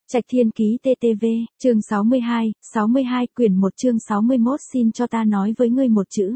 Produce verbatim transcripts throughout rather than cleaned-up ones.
Trạch Thiên Ký tê tê vê, chương sáu mươi hai, sáu mươi hai, quyển một chương sáu mươi mốt xin cho ta nói với ngươi một chữ.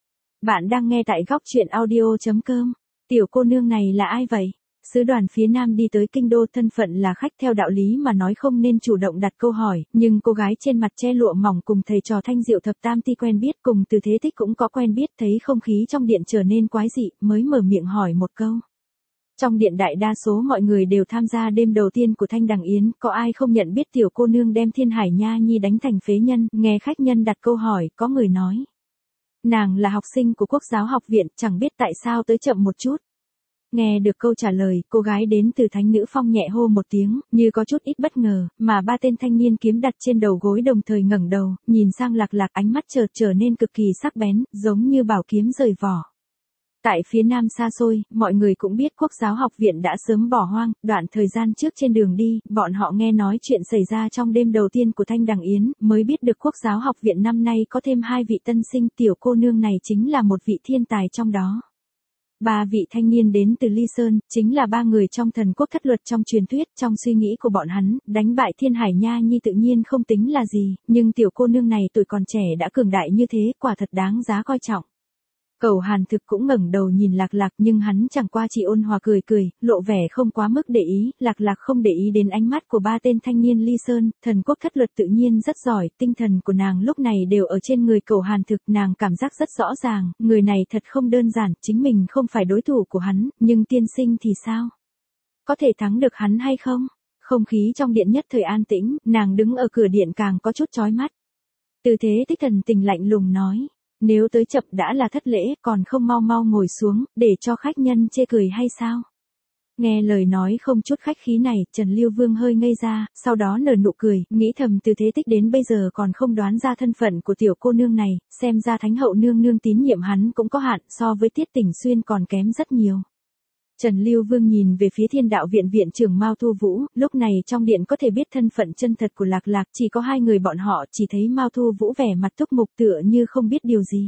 Bạn đang nghe tại góc truyện audio.com. Tiểu cô nương này là ai vậy? Sứ đoàn phía Nam đi tới kinh đô, thân phận là khách, theo đạo lý mà nói không nên chủ động đặt câu hỏi, nhưng cô gái trên mặt che lụa mỏng cùng thầy trò Thanh Diệu Thập Tam Ti quen biết, cùng Từ Thế Tích cũng có quen biết, thấy không khí trong điện trở nên quái dị, mới mở miệng hỏi một câu. Trong điện đại đa số mọi người đều tham gia đêm đầu tiên của Thanh Đằng Yến, có ai không nhận biết tiểu cô nương đem Thiên Hải Nha Nhi đánh thành phế nhân, nghe khách nhân đặt câu hỏi, có người nói. Nàng là học sinh của Quốc giáo học viện, chẳng biết tại sao tới chậm một chút. Nghe được câu trả lời, cô gái đến từ Thánh Nữ Phong nhẹ hô một tiếng, như có chút ít bất ngờ, mà ba tên thanh niên kiếm đặt trên đầu gối đồng thời ngẩng đầu, nhìn sang Lạc Lạc, ánh mắt chợt trở nên cực kỳ sắc bén, giống như bảo kiếm rời vỏ. Tại phía Nam xa xôi, mọi người cũng biết Quốc giáo học viện đã sớm bỏ hoang, đoạn thời gian trước trên đường đi, bọn họ nghe nói chuyện xảy ra trong đêm đầu tiên của Thanh Đằng Yến, mới biết được Quốc giáo học viện năm nay có thêm hai vị tân sinh, tiểu cô nương này chính là một vị thiên tài trong đó. Ba vị thanh niên đến từ Ly Sơn, chính là ba người trong thần quốc thất luật trong truyền thuyết, trong suy nghĩ của bọn hắn, đánh bại Thiên Hải Nha Nhi tự nhiên không tính là gì, nhưng tiểu cô nương này tuổi còn trẻ đã cường đại như thế, quả thật đáng giá coi trọng. Cẩu Hàn Thực cũng ngẩng đầu nhìn Lạc Lạc, nhưng hắn chẳng qua chỉ ôn hòa cười cười, lộ vẻ không quá mức để ý. Lạc Lạc không để ý đến ánh mắt của ba tên thanh niên Ly Sơn, thần quốc thất luật tự nhiên rất giỏi, tinh thần của nàng lúc này đều ở trên người Cẩu Hàn Thực, nàng cảm giác rất rõ ràng, người này thật không đơn giản, chính mình không phải đối thủ của hắn, nhưng tiên sinh thì sao? Có thể thắng được hắn hay không? Không khí trong điện nhất thời an tĩnh, nàng đứng ở cửa điện càng có chút chói mắt. Từ Thế Tích thần tình lạnh lùng nói. Nếu tới chậm đã là thất lễ, còn không mau mau ngồi xuống, để cho khách nhân chê cười hay sao? Nghe lời nói không chút khách khí này, Trần Lưu Vương hơi ngây ra, sau đó nở nụ cười, nghĩ thầm Từ Thế Tích đến bây giờ còn không đoán ra thân phận của tiểu cô nương này, xem ra Thánh hậu nương nương tín nhiệm hắn cũng có hạn, so với Tiết Tỉnh Xuyên còn kém rất nhiều. Trần Lưu Vương nhìn về phía Thiên Đạo Viện viện trưởng Mao Thu Vũ, lúc này trong điện có thể biết thân phận chân thật của Lạc Lạc, chỉ có hai người bọn họ, chỉ thấy Mao Thu Vũ vẻ mặt túc mục tựa như không biết điều gì.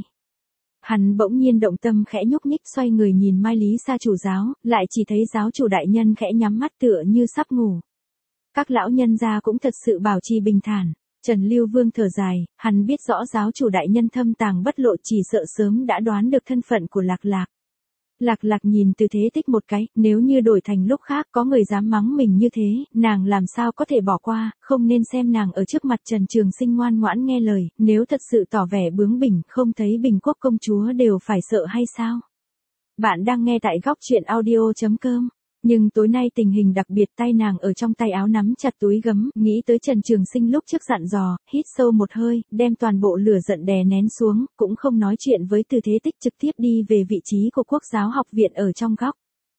Hắn bỗng nhiên động tâm khẽ nhúc nhích, xoay người nhìn Mai Lý Sa chủ giáo, lại chỉ thấy giáo chủ đại nhân khẽ nhắm mắt tựa như sắp ngủ. Các lão nhân gia cũng thật sự bảo trì bình thản. Trần Lưu Vương thở dài, hắn biết rõ giáo chủ đại nhân thâm tàng bất lộ, chỉ sợ sớm đã đoán được thân phận của Lạc Lạc. Lạc Lạc nhìn Từ Thế Tích một cái, nếu như đổi thành lúc khác có người dám mắng mình như thế, nàng làm sao có thể bỏ qua, không nên xem nàng ở trước mặt Trần Trường Sinh ngoan ngoãn nghe lời, nếu thật sự tỏ vẻ bướng bỉnh, không thấy Bình Quốc công chúa đều phải sợ hay sao? Bạn đang nghe tại góc truyện audio.com. Nhưng tối nay tình hình đặc biệt, tay nàng ở trong tay áo nắm chặt túi gấm, nghĩ tới Trần Trường Sinh lúc trước dặn dò, hít sâu một hơi, đem toàn bộ lửa giận đè nén xuống, cũng không nói chuyện với Từ Thế Tích, trực tiếp đi về vị trí của Quốc giáo học viện ở trong góc.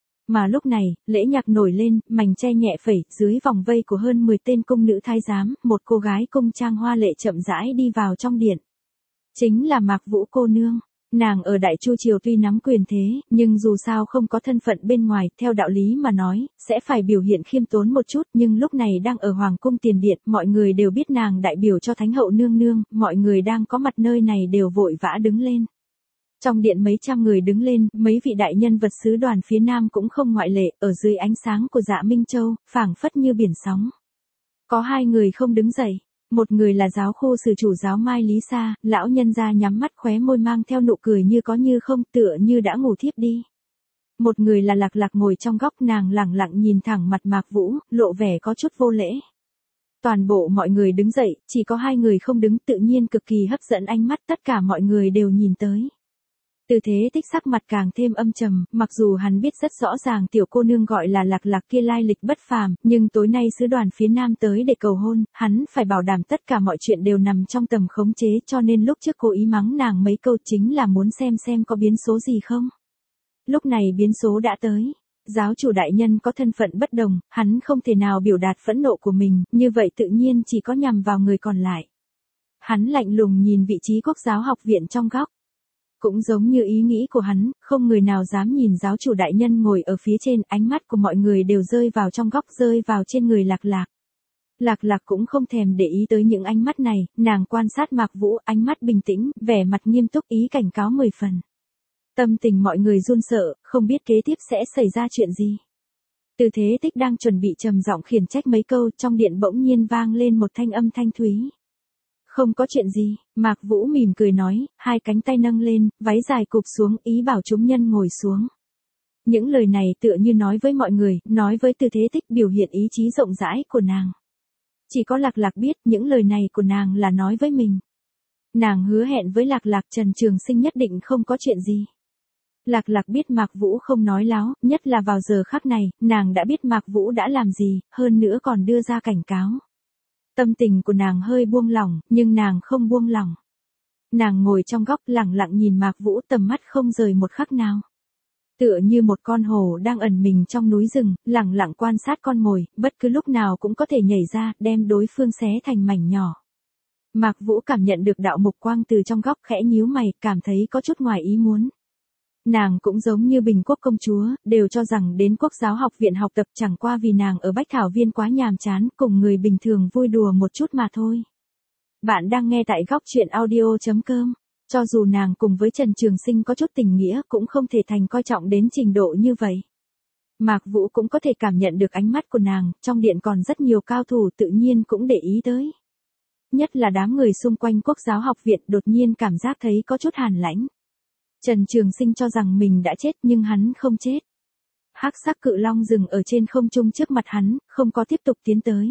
Mà lúc này, lễ nhạc nổi lên, mảnh che nhẹ phẩy, dưới vòng vây của hơn mười tên cung nữ thái giám, một cô gái cung trang hoa lệ chậm rãi đi vào trong điện. Chính là Mạc Vũ cô nương. Nàng ở Đại Chu Triều tuy nắm quyền thế, nhưng dù sao không có thân phận bên ngoài, theo đạo lý mà nói, sẽ phải biểu hiện khiêm tốn một chút, nhưng lúc này đang ở Hoàng cung tiền điện, mọi người đều biết nàng đại biểu cho Thánh hậu nương nương, mọi người đang có mặt nơi này đều vội vã đứng lên. Trong điện mấy trăm người đứng lên, mấy vị đại nhân vật sứ đoàn phía Nam cũng không ngoại lệ, ở dưới ánh sáng của Dạ Minh Châu, phảng phất như biển sóng. Có hai người không đứng dậy. Một người là giáo khu sử chủ giáo Mai Lý Sa, lão nhân gia nhắm mắt khóe môi mang theo nụ cười như có như không, tựa như đã ngủ thiếp đi. Một người là Lạc Lạc ngồi trong góc, nàng lẳng lặng nhìn thẳng mặt Mạc Vũ, lộ vẻ có chút vô lễ. Toàn bộ mọi người đứng dậy, chỉ có hai người không đứng, tự nhiên cực kỳ hấp dẫn ánh mắt, tất cả mọi người đều nhìn tới. Từ Thế Tích sắc mặt càng thêm âm trầm, mặc dù hắn biết rất rõ ràng tiểu cô nương gọi là Lạc Lạc kia lai lịch bất phàm, nhưng tối nay sứ đoàn phía Nam tới để cầu hôn, hắn phải bảo đảm tất cả mọi chuyện đều nằm trong tầm khống chế, cho nên lúc trước cố ý mắng nàng mấy câu chính là muốn xem xem có biến số gì không. Lúc này biến số đã tới. Giáo chủ đại nhân có thân phận bất đồng, hắn không thể nào biểu đạt phẫn nộ của mình, như vậy tự nhiên chỉ có nhằm vào người còn lại. Hắn lạnh lùng nhìn vị trí Quốc giáo học viện trong góc. Cũng giống như ý nghĩ của hắn, không người nào dám nhìn giáo chủ đại nhân ngồi ở phía trên, ánh mắt của mọi người đều rơi vào trong góc, rơi vào trên người Lạc Lạc. Lạc Lạc cũng không thèm để ý tới những ánh mắt này, nàng quan sát Mạc Vũ, ánh mắt bình tĩnh, vẻ mặt nghiêm túc, ý cảnh cáo mười phần. Tâm tình mọi người run sợ, không biết kế tiếp sẽ xảy ra chuyện gì. Từ Thế Tích đang chuẩn bị trầm giọng khiển trách mấy câu, trong điện bỗng nhiên vang lên một thanh âm thanh thúy. Không có chuyện gì, Mạc Vũ mỉm cười nói, hai cánh tay nâng lên, váy dài cụp xuống, ý bảo chúng nhân ngồi xuống. Những lời này tựa như nói với mọi người, nói với Từ Thế Tích, biểu hiện ý chí rộng rãi của nàng. Chỉ có Lạc Lạc biết những lời này của nàng là nói với mình. Nàng hứa hẹn với Lạc Lạc Trần Trường Sinh nhất định không có chuyện gì. Lạc Lạc biết Mạc Vũ không nói láo, nhất là vào giờ khắc này, nàng đã biết Mạc Vũ đã làm gì, hơn nữa còn đưa ra cảnh cáo. Tâm tình của nàng hơi buông lỏng, nhưng nàng không buông lỏng. Nàng ngồi trong góc lặng lặng nhìn Mạc Vũ, tầm mắt không rời một khắc nào. Tựa như một con hổ đang ẩn mình trong núi rừng, lặng lặng quan sát con mồi, bất cứ lúc nào cũng có thể nhảy ra, đem đối phương xé thành mảnh nhỏ. Mạc Vũ cảm nhận được đạo mục quang từ trong góc, khẽ nhíu mày, cảm thấy có chút ngoài ý muốn. Nàng cũng giống như Bình Quốc công chúa, đều cho rằng đến Quốc giáo học viện học tập chẳng qua vì nàng ở Bách Thảo Viên quá nhàm chán, cùng người bình thường vui đùa một chút mà thôi. Bạn đang nghe tại góc truyện audio chấm com. Cho dù nàng cùng với Trần Trường Sinh có chút tình nghĩa, cũng không thể thành coi trọng đến trình độ như vậy. Mạc Vũ cũng có thể cảm nhận được ánh mắt của nàng, trong điện còn rất nhiều cao thủ tự nhiên cũng để ý tới. Nhất là đám người xung quanh Quốc giáo học viện đột nhiên cảm giác thấy có chút hàn lãnh. Trần Trường Sinh cho rằng mình đã chết nhưng hắn không chết. Hắc sắc cự long dừng ở trên không trung trước mặt hắn, không có tiếp tục tiến tới.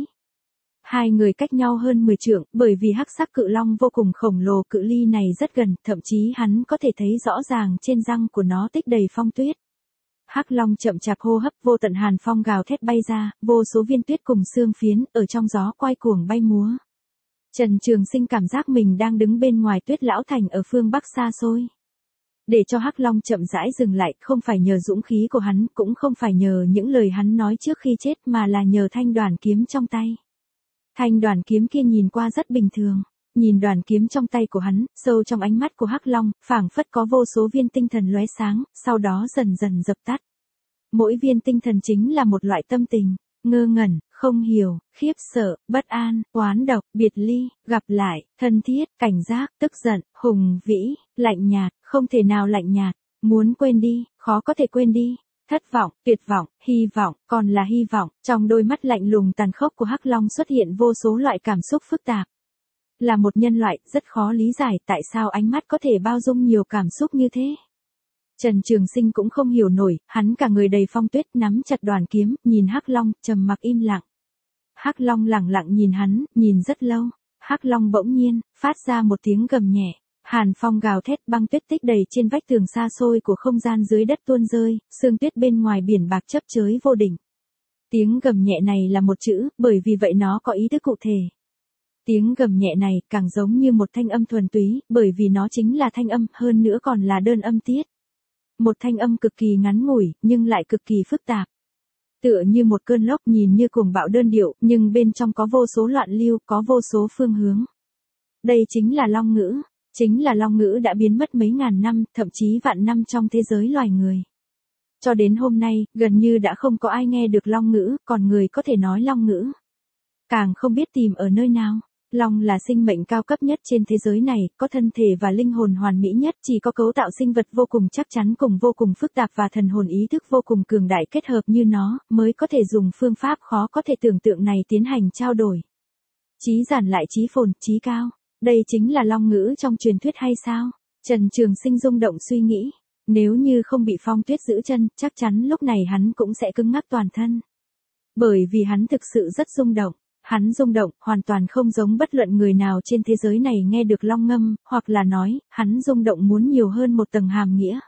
Hai người cách nhau hơn mười trượng, bởi vì hắc sắc cự long vô cùng khổng lồ, cự ly này rất gần, thậm chí hắn có thể thấy rõ ràng trên răng của nó tích đầy phong tuyết. Hắc long chậm chạp hô hấp, vô tận hàn phong gào thét bay ra, vô số viên tuyết cùng xương phiến ở trong gió quay cuồng bay múa. Trần Trường Sinh cảm giác mình đang đứng bên ngoài Tuyết Lão Thành ở phương Bắc xa xôi. Để cho Hắc Long chậm rãi dừng lại, không phải nhờ dũng khí của hắn, cũng không phải nhờ những lời hắn nói trước khi chết, mà là nhờ thanh đoàn kiếm trong tay. Thanh đoàn kiếm kia nhìn qua rất bình thường, nhìn đoàn kiếm trong tay của hắn, sâu trong ánh mắt của Hắc Long, phảng phất có vô số viên tinh thần lóe sáng, sau đó dần dần dập tắt. Mỗi viên tinh thần chính là một loại tâm tình, ngơ ngẩn, không hiểu, khiếp sợ, bất an, oán độc, biệt ly, gặp lại, thân thiết, cảnh giác, tức giận, hùng vĩ, lạnh nhạt, không thể nào lạnh nhạt, muốn quên đi, khó có thể quên đi, thất vọng, tuyệt vọng, hy vọng, còn là hy vọng. Trong đôi mắt lạnh lùng tàn khốc của Hắc Long xuất hiện vô số loại cảm xúc phức tạp. Là một nhân loại, rất khó lý giải tại sao ánh mắt có thể bao dung nhiều cảm xúc như thế. Trần Trường Sinh cũng không hiểu nổi, hắn cả người đầy phong tuyết, nắm chặt đoàn kiếm, nhìn Hắc Long, trầm mặc im lặng. Hắc Long lặng lặng nhìn hắn, nhìn rất lâu. Hắc Long bỗng nhiên phát ra một tiếng gầm nhẹ, hàn phong gào thét, băng tuyết tích đầy trên vách tường xa xôi của không gian dưới đất tuôn rơi, sương tuyết bên ngoài biển bạc chấp chới vô đỉnh. Tiếng gầm nhẹ này là một chữ, bởi vì vậy nó có ý thức cụ thể. Tiếng gầm nhẹ này càng giống như một thanh âm thuần túy, bởi vì nó chính là thanh âm, hơn nữa còn là đơn âm tiết. Một thanh âm cực kỳ ngắn ngủi, nhưng lại cực kỳ phức tạp. Tựa như một cơn lốc, nhìn như cuồng bạo đơn điệu, nhưng bên trong có vô số loạn lưu, có vô số phương hướng. Đây chính là long ngữ, chính là long ngữ đã biến mất mấy ngàn năm, thậm chí vạn năm trong thế giới loài người. Cho đến hôm nay, gần như đã không có ai nghe được long ngữ, còn người có thể nói long ngữ. Càng không biết tìm ở nơi nào. Long là sinh mệnh cao cấp nhất trên thế giới này, có thân thể và linh hồn hoàn mỹ nhất, chỉ có cấu tạo sinh vật vô cùng chắc chắn cùng vô cùng phức tạp và thần hồn ý thức vô cùng cường đại kết hợp như nó, mới có thể dùng phương pháp khó có thể tưởng tượng này tiến hành trao đổi. Chí giản lại chí phồn, chí cao. Đây chính là long ngữ trong truyền thuyết hay sao? Trần Trường Sinh rung động suy nghĩ. Nếu như không bị phong tuyết giữ chân, chắc chắn lúc này hắn cũng sẽ cứng ngắc toàn thân. Bởi vì hắn thực sự rất rung động. Hắn rung động, hoàn toàn không giống bất luận người nào trên thế giới này nghe được long ngâm, hoặc là nói, hắn rung động muốn nhiều hơn một tầng hàm nghĩa.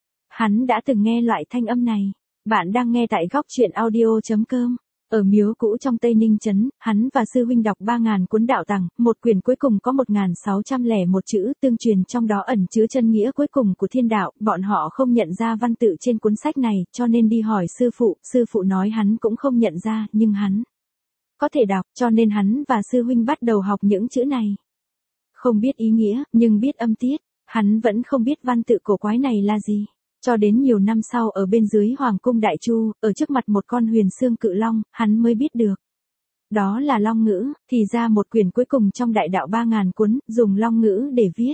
Hắn đã từng nghe loại thanh âm này. Bạn đang nghe tại góc truyện audio chấm com. Ở miếu cũ trong Tây Ninh Trấn, hắn và sư huynh đọc ba ngàn cuốn đạo tàng, một quyển cuối cùng có một nghìn sáu trăm lẻ một chữ tương truyền, trong đó ẩn chứa chân nghĩa cuối cùng của thiên đạo, bọn họ không nhận ra văn tự trên cuốn sách này, cho nên đi hỏi sư phụ, sư phụ nói hắn cũng không nhận ra, nhưng hắn có thể đọc, cho nên hắn và sư huynh bắt đầu học những chữ này. Không biết ý nghĩa, nhưng biết âm tiết, hắn vẫn không biết văn tự cổ quái này là gì. Cho đến nhiều năm sau ở bên dưới Hoàng cung Đại Chu, ở trước mặt một con huyền xương cự long, hắn mới biết được. Đó là long ngữ, thì ra một quyển cuối cùng trong đại đạo ba ngàn cuốn, dùng long ngữ để viết.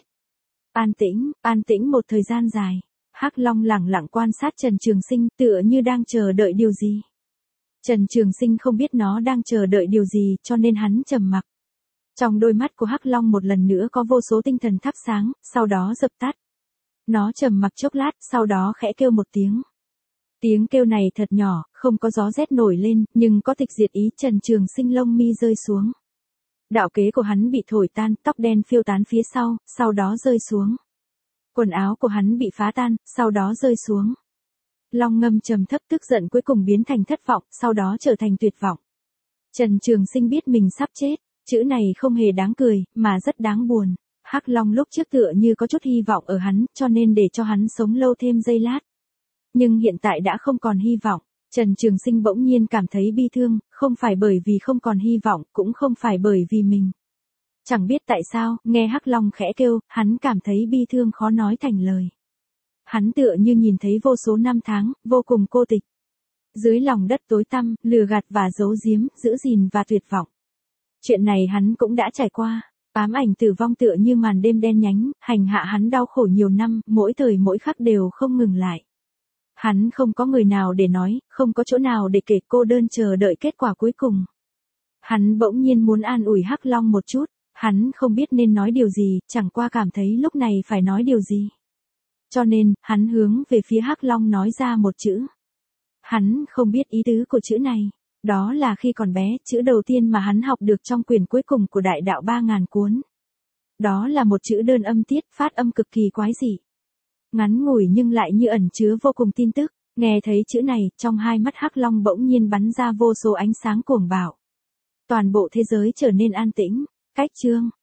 An tĩnh, an tĩnh một thời gian dài. Hắc Long lẳng lặng quan sát Trần Trường Sinh, tựa như đang chờ đợi điều gì. Trần Trường Sinh không biết nó đang chờ đợi điều gì cho nên hắn trầm mặc. Trong đôi mắt của Hắc Long một lần nữa có vô số tinh thần thắp sáng, sau đó dập tắt. Nó trầm mặc chốc lát, sau đó khẽ kêu một tiếng. Tiếng kêu này thật nhỏ, không có gió rét nổi lên, nhưng có tịch diệt ý. Trần Trường Sinh lông mi rơi xuống. Đạo kế của hắn bị thổi tan, tóc đen phiêu tán phía sau, sau đó rơi xuống. Quần áo của hắn bị phá tan, sau đó rơi xuống. Long ngâm trầm thấp tức giận cuối cùng biến thành thất vọng, sau đó trở thành tuyệt vọng. Trần Trường Sinh biết mình sắp chết, chữ này không hề đáng cười, mà rất đáng buồn. Hắc Long lúc trước tựa như có chút hy vọng ở hắn, cho nên để cho hắn sống lâu thêm giây lát. Nhưng hiện tại đã không còn hy vọng. Trần Trường Sinh bỗng nhiên cảm thấy bi thương, không phải bởi vì không còn hy vọng, cũng không phải bởi vì mình. Chẳng biết tại sao, nghe Hắc Long khẽ kêu, hắn cảm thấy bi thương khó nói thành lời. Hắn tựa như nhìn thấy vô số năm tháng, vô cùng cô tịch. Dưới lòng đất tối tăm, lừa gạt và giấu giếm, giữ gìn và tuyệt vọng. Chuyện này hắn cũng đã trải qua. Ám ảnh tử vong tựa như màn đêm đen nhánh, hành hạ hắn đau khổ nhiều năm, mỗi thời mỗi khắc đều không ngừng lại. Hắn không có người nào để nói, không có chỗ nào để kể, cô đơn chờ đợi kết quả cuối cùng. Hắn bỗng nhiên muốn an ủi Hắc Long một chút, hắn không biết nên nói điều gì, chẳng qua cảm thấy lúc này phải nói điều gì. Cho nên, hắn hướng về phía Hắc Long nói ra một chữ. Hắn không biết ý tứ của chữ này. Đó là khi còn bé, chữ đầu tiên mà hắn học được trong quyển cuối cùng của đại đạo ba ngàn cuốn. Đó là một chữ đơn âm tiết, phát âm cực kỳ quái dị. Ngắn ngủi nhưng lại như ẩn chứa vô cùng tin tức. Nghe thấy chữ này, trong hai mắt Hắc Long bỗng nhiên bắn ra vô số ánh sáng cuồng bạo. Toàn bộ thế giới trở nên an tĩnh. Cách chương.